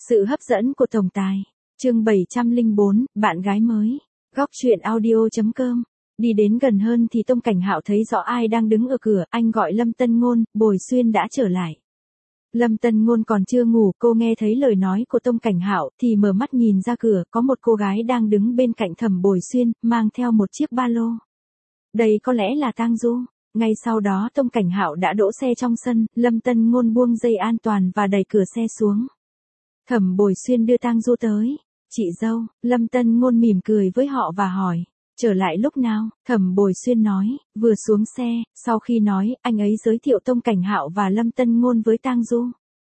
Sự hấp dẫn của tổng tài. Chương 704, bạn gái mới. Góc truyện audio.com. Đi đến gần hơn thì Tông Cảnh Hạo thấy rõ ai đang đứng ở cửa, anh gọi Lâm Tân Ngôn, Bồi Xuyên đã trở lại. Lâm Tân Ngôn còn chưa ngủ, cô nghe thấy lời nói của Tông Cảnh Hạo thì mở mắt nhìn ra cửa, có một cô gái đang đứng bên cạnh Thẩm Bồi Xuyên, mang theo một chiếc ba lô. Đây có lẽ là Tang Du. Ngay sau đó Tông Cảnh Hạo đã đỗ xe trong sân, Lâm Tân Ngôn buông dây an toàn và đẩy cửa xe xuống. Thẩm Bồi Xuyên đưa Tang Du tới. Chị dâu, Lâm Tân Ngôn mỉm cười với họ và hỏi. Trở lại lúc nào? Thẩm Bồi Xuyên nói, vừa xuống xe, sau khi nói, anh ấy giới thiệu Tông Cảnh Hạo và Lâm Tân Ngôn với Tang Du.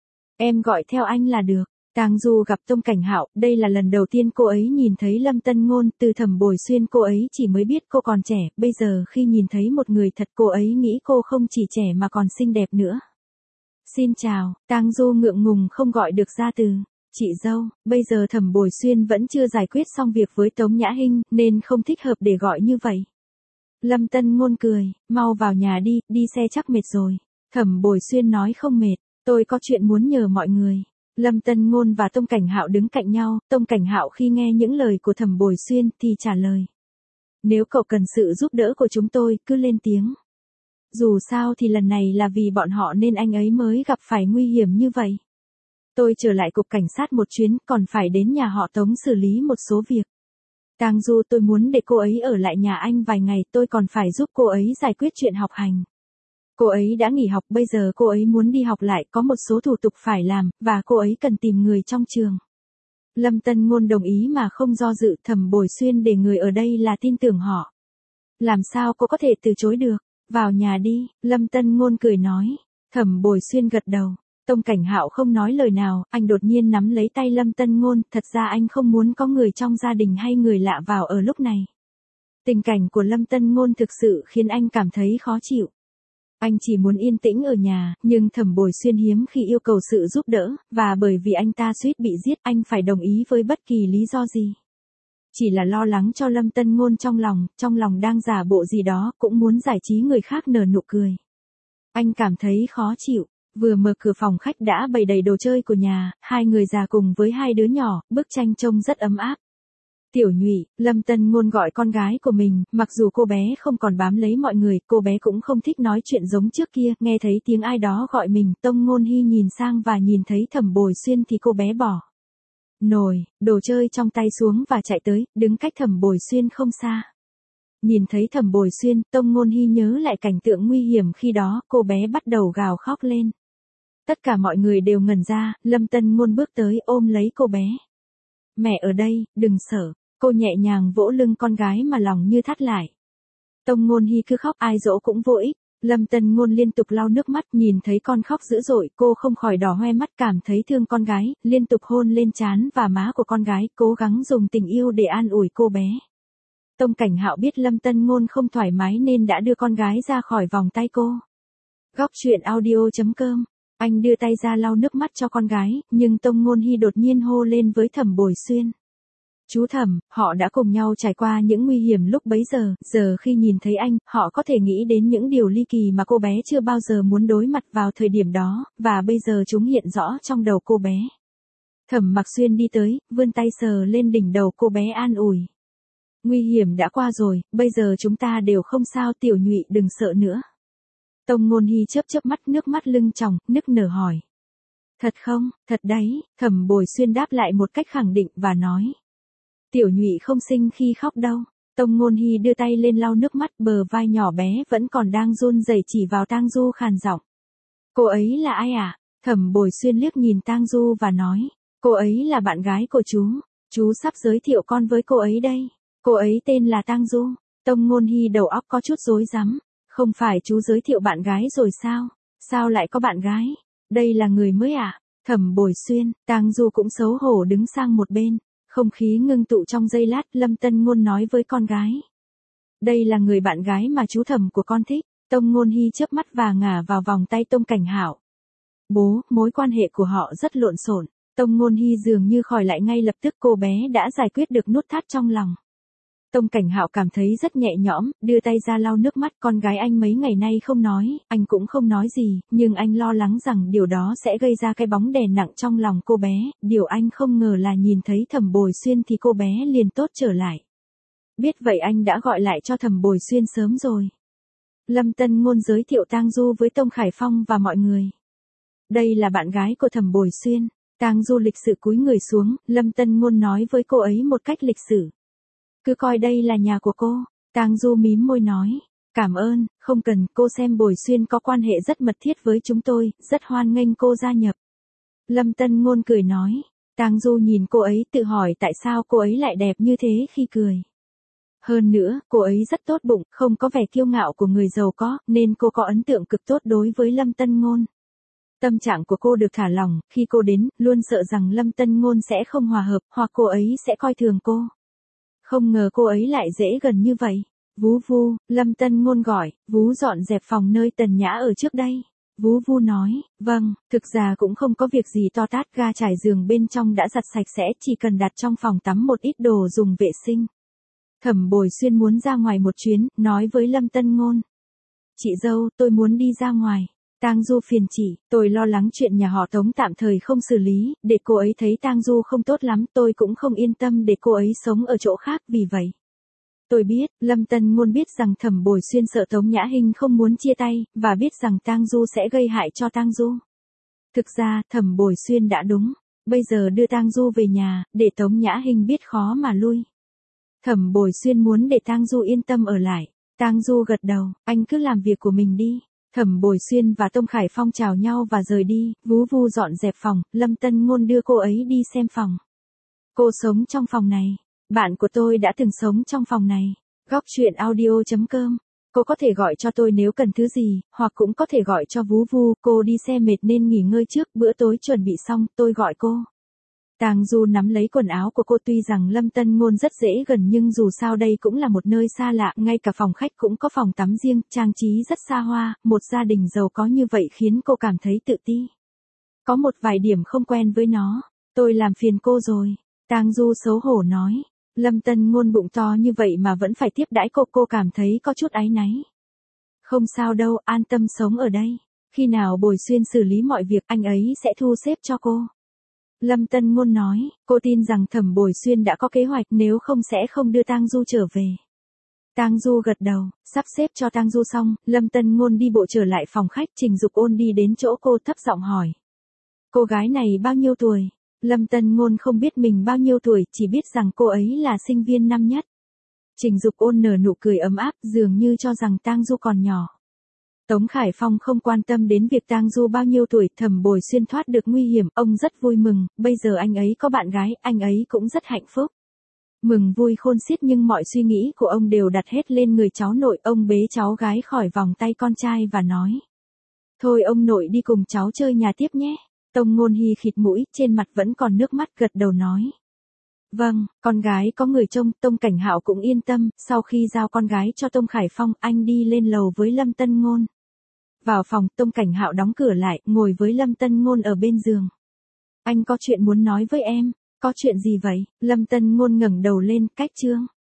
Em gọi theo anh là được. Tang Du gặp Tông Cảnh Hạo, đây là lần đầu tiên cô ấy nhìn thấy Lâm Tân Ngôn, từ Thẩm Bồi Xuyên cô ấy chỉ mới biết cô còn trẻ, bây giờ khi nhìn thấy một người thật cô ấy nghĩ cô không chỉ trẻ mà còn xinh đẹp nữa. Xin chào, Tang Du ngượng ngùng không gọi được ra từ. Chị dâu, bây giờ Thẩm Bồi Xuyên vẫn chưa giải quyết xong việc với Tống Nhã Hinh, nên không thích hợp để gọi như vậy. Lâm Tân Ngôn cười, mau vào nhà đi, đi xe chắc mệt rồi. Thẩm Bồi Xuyên nói không mệt, tôi có chuyện muốn nhờ mọi người. Lâm Tân Ngôn và Tông Cảnh Hạo đứng cạnh nhau, Tông Cảnh Hạo khi nghe những lời của Thẩm Bồi Xuyên thì trả lời. Nếu cậu cần sự giúp đỡ của chúng tôi, cứ lên tiếng. Dù sao thì lần này là vì bọn họ nên anh ấy mới gặp phải nguy hiểm như vậy. Tôi trở lại cục cảnh sát một chuyến, còn phải đến nhà họ Tống xử lý một số việc. Tang Du, tôi muốn để cô ấy ở lại nhà anh vài ngày, tôi còn phải giúp cô ấy giải quyết chuyện học hành. Cô ấy đã nghỉ học, bây giờ cô ấy muốn đi học lại, có một số thủ tục phải làm, và cô ấy cần tìm người trong trường. Lâm Tân Ngôn đồng ý mà không do dự, Thẩm Bồi Xuyên để người ở đây là tin tưởng họ. Làm sao cô có thể từ chối được? Vào nhà đi, Lâm Tân Ngôn cười nói. Thẩm Bồi Xuyên gật đầu. Tông Cảnh Hạo không nói lời nào, anh đột nhiên nắm lấy tay Lâm Tân Ngôn, thật ra anh không muốn có người trong gia đình hay người lạ vào ở lúc này. Tình cảnh của Lâm Tân Ngôn thực sự khiến anh cảm thấy khó chịu. Anh chỉ muốn yên tĩnh ở nhà, nhưng Thẩm Bồi Xuyên hiếm khi yêu cầu sự giúp đỡ, và bởi vì anh ta suýt bị giết, anh phải đồng ý với bất kỳ lý do gì. Chỉ là lo lắng cho Lâm Tân Ngôn trong lòng đang giả bộ gì đó, cũng muốn giải trí người khác nở nụ cười. Anh cảm thấy khó chịu. Vừa mở cửa phòng khách đã bày đầy đồ chơi của nhà, hai người già cùng với hai đứa nhỏ, bức tranh trông rất ấm áp. Tiểu Nhụy, Lâm Tân Ngôn gọi con gái của mình, mặc dù cô bé không còn bám lấy mọi người, cô bé cũng không thích nói chuyện giống trước kia, nghe thấy tiếng ai đó gọi mình, Tông Ngôn Hy nhìn sang và nhìn thấy Thẩm Bồi Xuyên thì cô bé bỏ nồi, đồ chơi trong tay xuống và chạy tới, đứng cách Thẩm Bồi Xuyên không xa. Nhìn thấy Thẩm Bồi Xuyên, Tông Ngôn Hy nhớ lại cảnh tượng nguy hiểm khi đó, cô bé bắt đầu gào khóc lên. Tất cả mọi người đều ngẩn ra, Lâm Tân Ngôn bước tới ôm lấy cô bé. Mẹ ở đây, đừng sợ, cô nhẹ nhàng vỗ lưng con gái mà lòng như thắt lại. Tông Ngôn Hy cứ khóc ai dỗ cũng vô ích, Lâm Tân Ngôn liên tục lau nước mắt nhìn thấy con khóc dữ dội, cô không khỏi đỏ hoe mắt cảm thấy thương con gái, liên tục hôn lên trán và má của con gái, cố gắng dùng tình yêu để an ủi cô bé. Tông Cảnh Hạo biết Lâm Tân Ngôn không thoải mái nên đã đưa con gái ra khỏi vòng tay cô. Góc truyện audio.com. Anh đưa tay ra lau nước mắt cho con gái, nhưng Tông Ngôn Hy đột nhiên hô lên với Thẩm Bồi Xuyên. Chú Thẩm, họ đã cùng nhau trải qua những nguy hiểm lúc bấy giờ khi nhìn thấy anh, họ có thể nghĩ đến những điều ly kỳ mà cô bé chưa bao giờ muốn đối mặt vào thời điểm đó, và bây giờ chúng hiện rõ trong đầu cô bé. Thẩm Mặc Xuyên đi tới, vươn tay sờ lên đỉnh đầu cô bé an ủi. Nguy hiểm đã qua rồi, bây giờ chúng ta đều không sao, Tiểu Nhụy đừng sợ nữa. Tông Ngôn Hy chớp mắt nước mắt lưng tròng, nức nở hỏi. Thật không, thật đấy, Thẩm Bồi Xuyên đáp lại một cách khẳng định và nói. Tiểu Nhụy không sinh khi khóc đâu. Tông Ngôn Hy đưa tay lên lau nước mắt, bờ vai nhỏ bé vẫn còn đang run rẩy chỉ vào Tang Du khàn giọng. Cô ấy là ai ạ? Thẩm Bồi Xuyên liếc nhìn Tang Du và nói. Cô ấy là bạn gái của chú sắp giới thiệu con với cô ấy đây. Cô ấy tên là Tang Du. Tông Ngôn Hy đầu óc có chút rối rắm. Không phải chú giới thiệu bạn gái rồi sao? Sao lại có bạn gái? Đây là người mới à? Thẩm Bồi Xuyên, Tang Du cũng xấu hổ đứng sang một bên. Không khí ngưng tụ trong giây lát, Lâm Tân Ngôn nói với con gái. Đây là người bạn gái mà chú Thẩm của con thích. Tông Ngôn Hy chớp mắt và ngả vào vòng tay Tông Cảnh Hạo. Bố, mối quan hệ của họ rất lộn xộn. Tông Ngôn Hy dường như khỏi lại ngay lập tức, cô bé đã giải quyết được nút thắt trong lòng. Tông Cảnh Hạo cảm thấy rất nhẹ nhõm, đưa tay ra lau nước mắt. Con gái anh mấy ngày nay không nói, anh cũng không nói gì, nhưng anh lo lắng rằng điều đó sẽ gây ra cái bóng đè nặng trong lòng cô bé. Điều anh không ngờ là nhìn thấy Thẩm Bồi Xuyên thì cô bé liền tốt trở lại. Biết vậy anh đã gọi lại cho Thẩm Bồi Xuyên sớm rồi. Lâm Tân Ngôn giới thiệu Tang Du với Tông Khải Phong và mọi người. Đây là bạn gái của Thẩm Bồi Xuyên. Tang Du lịch sự cúi người xuống, Lâm Tân Ngôn nói với cô ấy một cách lịch sự. Cứ coi đây là nhà của cô. Tang Du mím môi nói. Cảm ơn, không cần, cô xem Bồi Xuyên có quan hệ rất mật thiết với chúng tôi, rất hoan nghênh cô gia nhập. Lâm Tân Ngôn cười nói. Tang Du nhìn cô ấy tự hỏi tại sao cô ấy lại đẹp như thế khi cười. Hơn nữa, cô ấy rất tốt bụng, không có vẻ kiêu ngạo của người giàu có, nên cô có ấn tượng cực tốt đối với Lâm Tân Ngôn. Tâm trạng của cô được thả lỏng, khi cô đến, luôn sợ rằng Lâm Tân Ngôn sẽ không hòa hợp, hoặc cô ấy sẽ coi thường cô. Không ngờ cô ấy lại dễ gần như vậy. Vú Vu, Lâm Tân Ngôn gọi, Vú dọn dẹp phòng nơi Tần Nhã ở trước đây. Vú Vu nói, vâng, thực ra cũng không có việc gì to tát, ga trải giường bên trong đã giặt sạch sẽ, chỉ cần đặt trong phòng tắm một ít đồ dùng vệ sinh. Thẩm Bồi Xuyên muốn ra ngoài một chuyến, nói với Lâm Tân Ngôn. Chị dâu, tôi muốn đi ra ngoài. Tang Du phiền chị, tôi lo lắng chuyện nhà họ Tống tạm thời không xử lý, để cô ấy thấy Tang Du không tốt lắm, tôi cũng không yên tâm để cô ấy sống ở chỗ khác vì vậy. Tôi biết, Lâm Tân Ngôn biết rằng Thẩm Bồi Xuyên sợ Tống Nhã Hinh không muốn chia tay, và biết rằng Tang Du sẽ gây hại cho Tang Du. Thực ra, Thẩm Bồi Xuyên đã đúng, bây giờ đưa Tang Du về nhà, để Tống Nhã Hinh biết khó mà lui. Thẩm Bồi Xuyên muốn để Tang Du yên tâm ở lại. Tang Du gật đầu, anh cứ làm việc của mình đi. Thẩm Bồi Xuyên và Tông Khải Phong chào nhau và rời đi, Vú Vu dọn dẹp phòng, Lâm Tân Ngôn đưa cô ấy đi xem phòng. Cô sống trong phòng này. Bạn của tôi đã từng sống trong phòng này. Góc truyện audio.com. Cô có thể gọi cho tôi nếu cần thứ gì, hoặc cũng có thể gọi cho Vú Vu, cô đi xe mệt nên nghỉ ngơi trước, bữa tối chuẩn bị xong, tôi gọi cô. Tang Du nắm lấy quần áo của cô, tuy rằng Lâm Tân Ngôn rất dễ gần nhưng dù sao đây cũng là một nơi xa lạ, ngay cả phòng khách cũng có phòng tắm riêng, trang trí rất xa hoa, một gia đình giàu có như vậy khiến cô cảm thấy tự ti. Có một vài điểm không quen với nó, tôi làm phiền cô rồi. Tang Du xấu hổ nói, Lâm Tân Ngôn bụng to như vậy mà vẫn phải tiếp đãi cô cảm thấy có chút áy náy. Không sao đâu, an tâm sống ở đây. Khi nào Bồi Xuyên xử lý mọi việc anh ấy sẽ thu xếp cho cô. Lâm Tân Ngôn nói, cô tin rằng Thẩm Bồi Xuyên đã có kế hoạch, nếu không sẽ không đưa Tang Du trở về. Tang Du gật đầu, sắp xếp cho Tang Du xong, Lâm Tân Ngôn đi bộ trở lại phòng khách, Trình Dục Ôn đi đến chỗ cô thấp giọng hỏi. Cô gái này bao nhiêu tuổi? Lâm Tân Ngôn không biết mình bao nhiêu tuổi, chỉ biết rằng cô ấy là sinh viên năm nhất. Trình Dục Ôn nở nụ cười ấm áp, dường như cho rằng Tang Du còn nhỏ. Tống Khải Phong không quan tâm đến việc Tang Du bao nhiêu tuổi, Thẩm Bồi Xuyên thoát được nguy hiểm, ông rất vui mừng, bây giờ anh ấy có bạn gái, anh ấy cũng rất hạnh phúc. Mừng vui khôn xiết nhưng mọi suy nghĩ của ông đều đặt hết lên người cháu nội, ông bế cháu gái khỏi vòng tay con trai và nói. Thôi ông nội đi cùng cháu chơi nhà tiếp nhé. Tông Ngôn Hi khịt mũi, trên mặt vẫn còn nước mắt, gật đầu nói. Vâng, con gái có người trông, Tông Cảnh Hạo cũng yên tâm, sau khi giao con gái cho Tông Khải Phong, anh đi lên lầu với Lâm Tân Ngôn. Vào phòng, Tông Cảnh Hạo đóng cửa lại, ngồi với Lâm Tân Ngôn ở bên giường. Anh có chuyện muốn nói với em. Có chuyện gì vậy? Lâm Tân Ngôn ngẩng đầu lên, cách chương.